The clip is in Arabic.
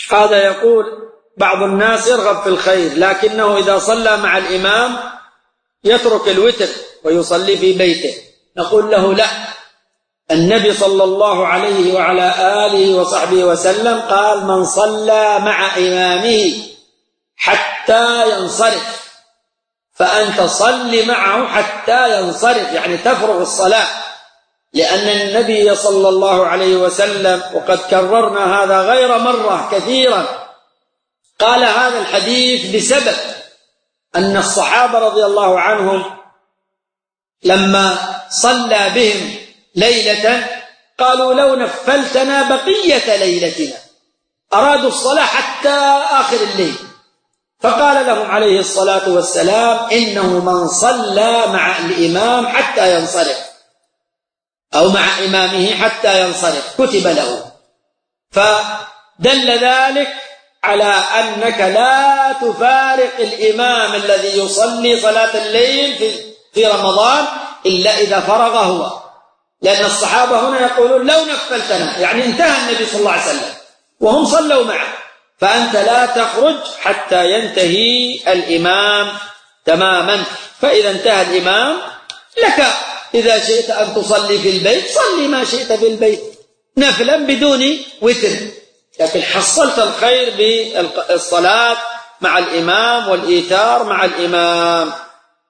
هذا يقول بعض الناس يرغب في الخير لكنه إذا صلى مع الإمام يترك الوتر ويصلي في بيته. نقول له لا، النبي صلى الله عليه وعلى آله وصحبه وسلم قال: من صلى مع إمامه حتى ينصرف فأنت صل معه حتى ينصرف، يعني تفرغ الصلاة، لأن النبي صلى الله عليه وسلم، وقد كررنا هذا غير مرة كثيرا، قال هذا الحديث بسبب أن الصحابة رضي الله عنهم لما صلى بهم ليلة قالوا: لو نفلتنا بقية ليلتنا، أرادوا الصلاة حتى آخر الليل، فقال لهم عليه الصلاة والسلام: إنه من صلى مع الإمام حتى ينصرف أو مع إمامه حتى ينصرف كتب له. فدل ذلك على أنك لا تفارق الإمام الذي يصلي صلاة الليل في رمضان إلا إذا فرغ هو، لأن الصحابة هنا يقولون: لو نفلتنا، يعني انتهى النبي صلى الله عليه وسلم وهم صلوا معه، فأنت لا تخرج حتى ينتهي الإمام تماما. فإذا انتهى الإمام لك إذا شئت أن تصلي في البيت صلي ما شئت في البيت نفلا بدون وتر، لكن حصلت الخير بالصلاة مع الإمام والإيتار مع الإمام.